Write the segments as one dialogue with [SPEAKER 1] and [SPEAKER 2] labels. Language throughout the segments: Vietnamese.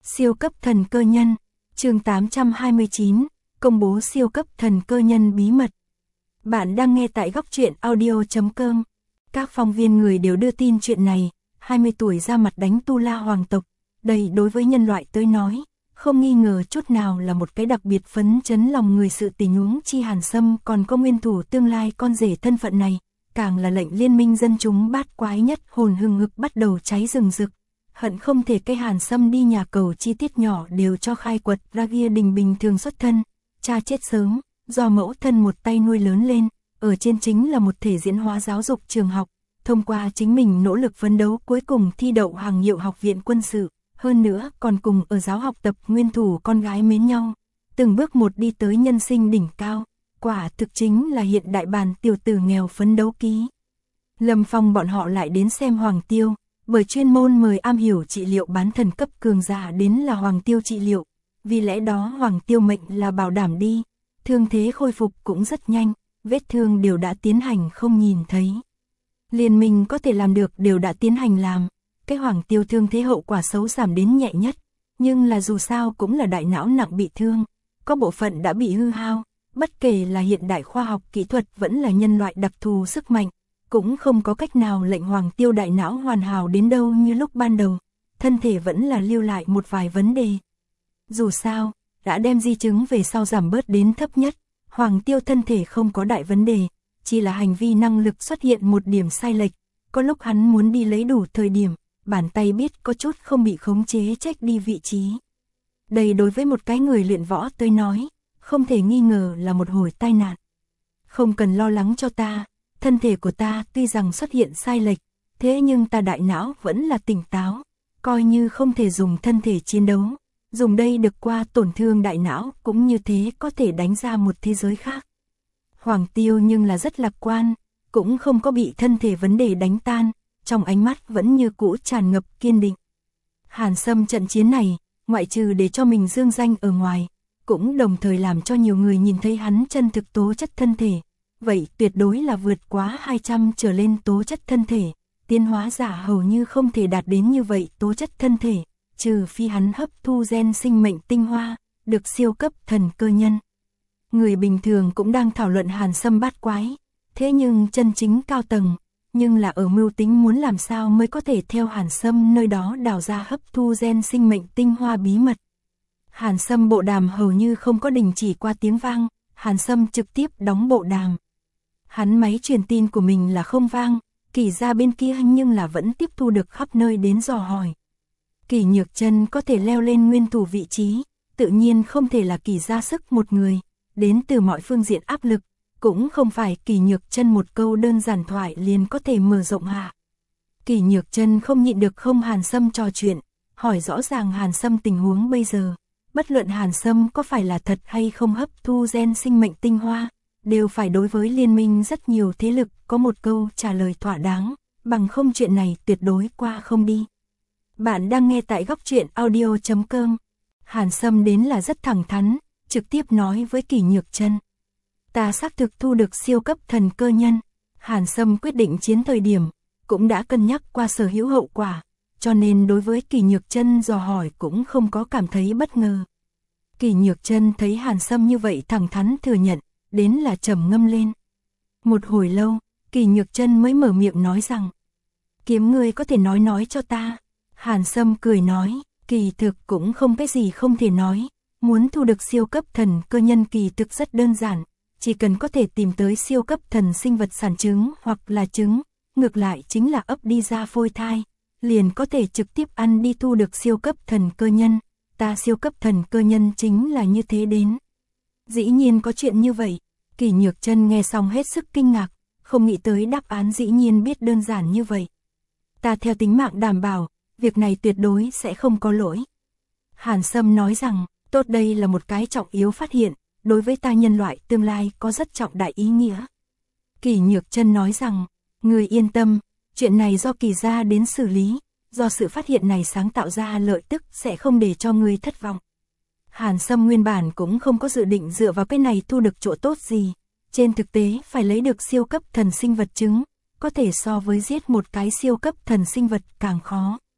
[SPEAKER 1] Siêu cấp thần cơ nhân, chương 829, công bố siêu cấp thần cơ nhân bí mật. Bạn đang nghe tại góc truyện audio.com. Các phóng viên người đều đưa tin chuyện này, 20 tuổi ra mặt đánh Tu La hoàng tộc. Đây đối với nhân loại tới nói, không nghi ngờ chút nào là một cái đặc biệt phấn chấn lòng người sự tình huống chi Hàn Sâm còn có nguyên thủ tương lai con rể thân phận này, càng là lệnh liên minh dân chúng bát quái nhất hồn hừng hực bắt đầu cháy rừng rực. Hận không thể cái Hàn Sâm đi nhà cầu chi tiết nhỏ đều cho khai quật ra kia đình bình thường xuất thân, cha chết sớm, do mẫu thân một tay nuôi lớn lên, ở trên chính là một thể diễn hóa giáo dục trường học, thông qua chính mình nỗ lực phấn đấu cuối cùng thi đậu hàng hiệu học viện quân sự, hơn nữa còn cùng ở giáo học tập nguyên thủ con gái mến nhau, từng bước một đi tới nhân sinh đỉnh cao, quả thực chính là hiện đại bản tiểu tử nghèo phấn đấu ký. Lâm Phong bọn họ lại đến xem Hoàng Tiêu, bởi chuyên môn mời am hiểu trị liệu bán thần cấp cường giả đến là Hoàng Tiêu trị liệu, vì lẽ đó Hoàng Tiêu mệnh là bảo đảm đi, thương thế khôi phục cũng rất nhanh, vết thương đều đã tiến hành không nhìn thấy. Liên minh có thể làm được đều đã tiến hành làm, cái Hoàng Tiêu thương thế hậu quả xấu giảm đến nhẹ nhất, nhưng là dù sao cũng là đại não nặng bị thương, có bộ phận đã bị hư hao, bất kể là hiện đại khoa học kỹ thuật vẫn là nhân loại đặc thù sức mạnh, cũng không có cách nào lệnh Hoàng Tiêu đại não hoàn hảo đến đâu như lúc ban đầu, thân thể vẫn là lưu lại một vài vấn đề. Dù sao, đã đem di chứng về sau giảm bớt đến thấp nhất, Hoàng Tiêu thân thể không có đại vấn đề, chỉ là hành vi năng lực xuất hiện một điểm sai lệch, có lúc hắn muốn đi lấy đủ thời điểm, bàn tay biết có chút không bị khống chế trách đi vị trí. Đây đối với một cái người luyện võ tới nói, không thể nghi ngờ là một hồi tai nạn. Không cần lo lắng cho ta, thân thể của ta tuy rằng xuất hiện sai lệch, thế nhưng ta đại não vẫn là tỉnh táo, coi như không thể dùng thân thể chiến đấu, dùng đây được qua tổn thương đại não cũng như thế có thể đánh ra một thế giới khác. Hoàng Tiêu nhưng là rất lạc quan, cũng không có bị thân thể vấn đề đánh tan, trong ánh mắt vẫn như cũ tràn ngập kiên định. Hàn Sâm trận chiến này, ngoại trừ để cho mình dương danh ở ngoài, cũng đồng thời làm cho nhiều người nhìn thấy hắn chân thực tố chất thân thể. Vậy tuyệt đối là vượt quá 200 trở lên tố chất thân thể, tiến hóa giả hầu như không thể đạt đến như vậy tố chất thân thể, trừ phi hắn hấp thu gen sinh mệnh tinh hoa, được siêu cấp thần cơ nhân. Người bình thường cũng đang thảo luận Hàn Sâm bát quái, thế nhưng chân chính cao tầng, nhưng là ở mưu tính muốn làm sao mới có thể theo Hàn Sâm nơi đó đào ra hấp thu gen sinh mệnh tinh hoa bí mật. Hàn Sâm bộ đàm hầu như không có đình chỉ qua tiếng vang, Hàn Sâm trực tiếp đóng bộ đàm. Hắn máy truyền tin của mình là không vang, Kỳ ra bên kia nhưng là vẫn tiếp thu được khắp nơi đến dò hỏi. Kỳ Nhược Chân có thể leo lên nguyên thủ vị trí, tự nhiên không thể là Kỳ ra sức một người, đến từ mọi phương diện áp lực, cũng không phải Kỳ Nhược Chân một câu đơn giản thoại liền có thể mở rộng hạ. Kỳ Nhược Chân không nhịn được không Hàn Sâm trò chuyện, hỏi rõ ràng Hàn Sâm tình huống bây giờ, bất luận Hàn Sâm có phải là thật hay không hấp thu gen sinh mệnh tinh hoa, đều phải đối với liên minh rất nhiều thế lực có một câu trả lời thỏa đáng, bằng không chuyện này tuyệt đối qua không đi. Bạn đang nghe tại góc truyện audio.com. Hàn Sâm đến là rất thẳng thắn, trực tiếp nói với Kỳ Nhược Chân. Ta xác thực thu được siêu cấp thần cơ nhân. Hàn Sâm quyết định chiến thời điểm, cũng đã cân nhắc qua sở hữu hậu quả, cho nên đối với Kỳ Nhược Chân dò hỏi cũng không có cảm thấy bất ngờ. Kỳ Nhược Chân thấy Hàn Sâm như vậy thẳng thắn thừa nhận, đến là trầm ngâm lên. Một hồi lâu, Kỳ Nhược Chân mới mở miệng nói rằng, Kiếm ngươi có thể nói cho ta. Hàn Sâm cười nói, kỳ thực cũng không cái gì không thể nói, muốn thu được siêu cấp thần cơ nhân kỳ thực rất đơn giản, chỉ cần có thể tìm tới siêu cấp thần sinh vật sản trứng hoặc là trứng, ngược lại chính là ấp đi ra phôi thai, liền có thể trực tiếp ăn đi thu được siêu cấp thần cơ nhân, ta siêu cấp thần cơ nhân chính là như thế đến. Dĩ nhiên có chuyện như vậy, Kỳ Nhược Chân nghe xong hết sức kinh ngạc, không nghĩ tới đáp án dĩ nhiên biết đơn giản như vậy. Ta theo tính mạng đảm bảo, việc này tuyệt đối sẽ không có lỗi. Hàn Sâm nói rằng, tốt đây là một cái trọng yếu phát hiện, đối với ta nhân loại tương lai có rất trọng đại ý nghĩa. Kỳ Nhược Chân nói rằng, người yên tâm, chuyện này do Kỳ gia đến xử lý, do sự phát hiện này sáng tạo ra lợi tức sẽ không để cho người thất vọng. Hàn Sâm nguyên bản cũng không có dự định dựa vào cái này thu được chỗ tốt gì, trên thực tế phải lấy được siêu cấp thần sinh vật trứng, có thể so với giết một cái siêu cấp thần sinh vật càng khó.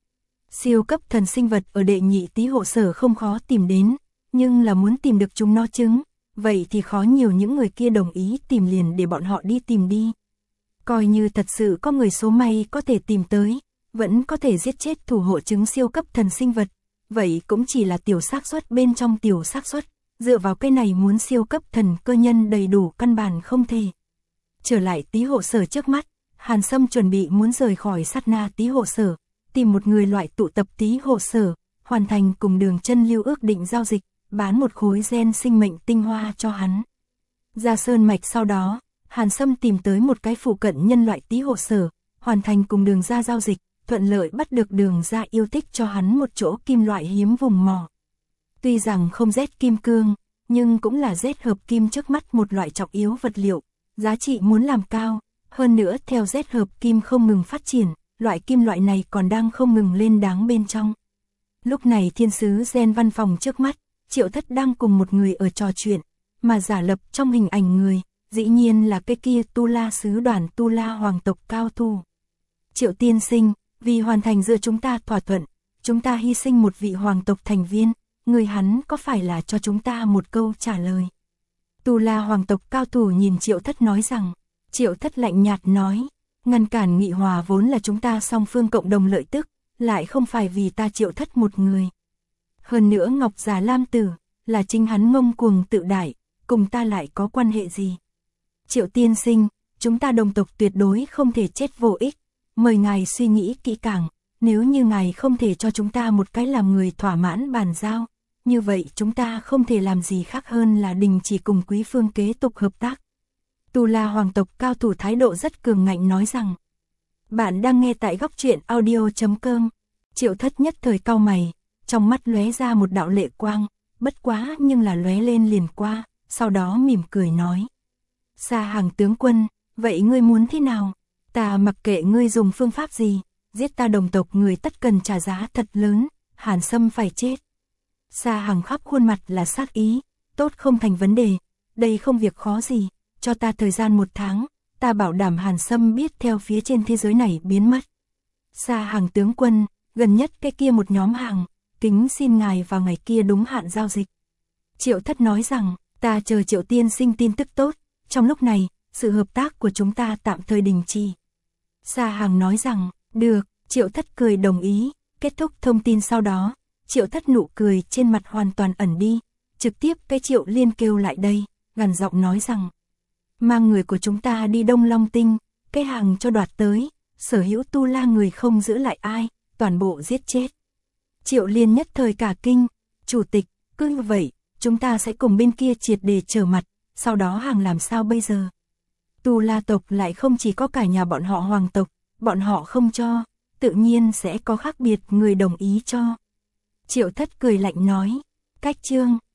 [SPEAKER 1] Siêu cấp thần sinh vật ở đệ nhị tý hộ sở không khó tìm đến, nhưng là muốn tìm được chúng nó trứng, vậy thì khó nhiều, những người kia đồng ý tìm liền để bọn họ đi tìm đi. Coi như thật sự có người số may có thể tìm tới, vẫn có thể giết chết thủ hộ trứng siêu cấp thần sinh vật, vậy cũng chỉ là tiểu xác suất bên trong tiểu xác suất, dựa vào cái này muốn siêu cấp thần cơ nhân đầy đủ căn bản không thể. Trở lại tý hộ sở trước mắt, Hàn Sâm chuẩn bị muốn rời khỏi sát na tý hộ sở, tìm một người loại tụ tập tý hộ sở, hoàn thành cùng Đường Chân Lưu ước định giao dịch, bán một khối gen sinh mệnh tinh hoa cho hắn. Ra sơn mạch sau đó, Hàn Sâm tìm tới một cái phụ cận nhân loại tý hộ sở, hoàn thành cùng Đường gia giao dịch, thuận lợi bắt được Đường gia yêu thích cho hắn một chỗ kim loại hiếm vùng mỏ. Tuy rằng không rét kim cương, nhưng cũng là rét hợp kim trước mắt một loại trọng yếu vật liệu, giá trị muốn làm cao, hơn nữa theo rét hợp kim không ngừng phát triển, loại kim loại này còn đang không ngừng lên đáng bên trong. Lúc này thiên sứ gen văn phòng trước mắt, Triệu Thất đang cùng một người ở trò chuyện, mà giả lập trong hình ảnh người, dĩ nhiên là cái kia Tu La sứ đoàn Tu La hoàng tộc cao thủ. Triệu tiên sinh, vì hoàn thành giữa chúng ta thỏa thuận, chúng ta hy sinh một vị hoàng tộc thành viên, người hắn có phải là cho chúng ta một câu trả lời. Tu La hoàng tộc cao thủ nhìn Triệu Thất nói rằng, Triệu Thất lạnh nhạt nói, ngăn cản nghị hòa vốn là chúng ta song phương cộng đồng lợi tức, lại không phải vì ta Triệu Thất một người. Hơn nữa Ngọc Già Lam Tử, là chính hắn ngông cuồng tự đại, cùng ta lại có quan hệ gì. Triệu tiên sinh, chúng ta đồng tộc tuyệt đối không thể chết vô ích, mời ngài suy nghĩ kỹ càng, nếu như ngài không thể cho chúng ta một cái làm người thỏa mãn bàn giao, như vậy chúng ta không thể làm gì khác hơn là đình chỉ cùng Quý Phương kế tục hợp tác. Tu La hoàng tộc cao thủ thái độ rất cường ngạnh nói rằng, bạn đang nghe tại góc truyện audio.com. Triệu Thất nhất thời cau mày, trong mắt lóe ra một đạo lệ quang, bất quá nhưng là lóe lên liền qua, sau đó mỉm cười nói. Sa Hàng tướng quân, vậy ngươi muốn thế nào? Ta mặc kệ ngươi dùng phương pháp gì, giết ta đồng tộc người tất cần trả giá thật lớn, Hàn Sâm phải chết. Sa Hàng khắp khuôn mặt là sát ý, tốt không thành vấn đề, đây không việc khó gì, cho ta thời gian 1 tháng, ta bảo đảm Hàn Sâm biết theo phía trên thế giới này biến mất. Sa Hàng tướng quân, gần nhất cái kia một nhóm hàng, kính xin ngài vào ngày kia đúng hạn giao dịch. Triệu Thất nói rằng, ta chờ Triệu tiên sinh tin tức tốt, trong lúc này, sự hợp tác của chúng ta tạm thời đình chỉ. Sa Hàng nói rằng, được, Triệu Thất cười đồng ý, kết thúc thông tin sau đó, Triệu Thất nụ cười trên mặt hoàn toàn ẩn đi, trực tiếp cái Triệu Liên kêu lại đây, gằn giọng nói rằng, mang người của chúng ta đi Đông Long Tinh, cái hàng cho đoạt tới, sở hữu Tu La người không giữ lại ai, toàn bộ giết chết. Triệu Liên nhất thời cả kinh, chủ tịch, cứ như vậy, chúng ta sẽ cùng bên kia triệt để trở mặt, sau đó hàng làm sao bây giờ? Tu La tộc lại không chỉ có cả nhà bọn họ hoàng tộc, bọn họ không cho, tự nhiên sẽ có khác biệt người đồng ý cho. Triệu Thất cười lạnh nói, cách chương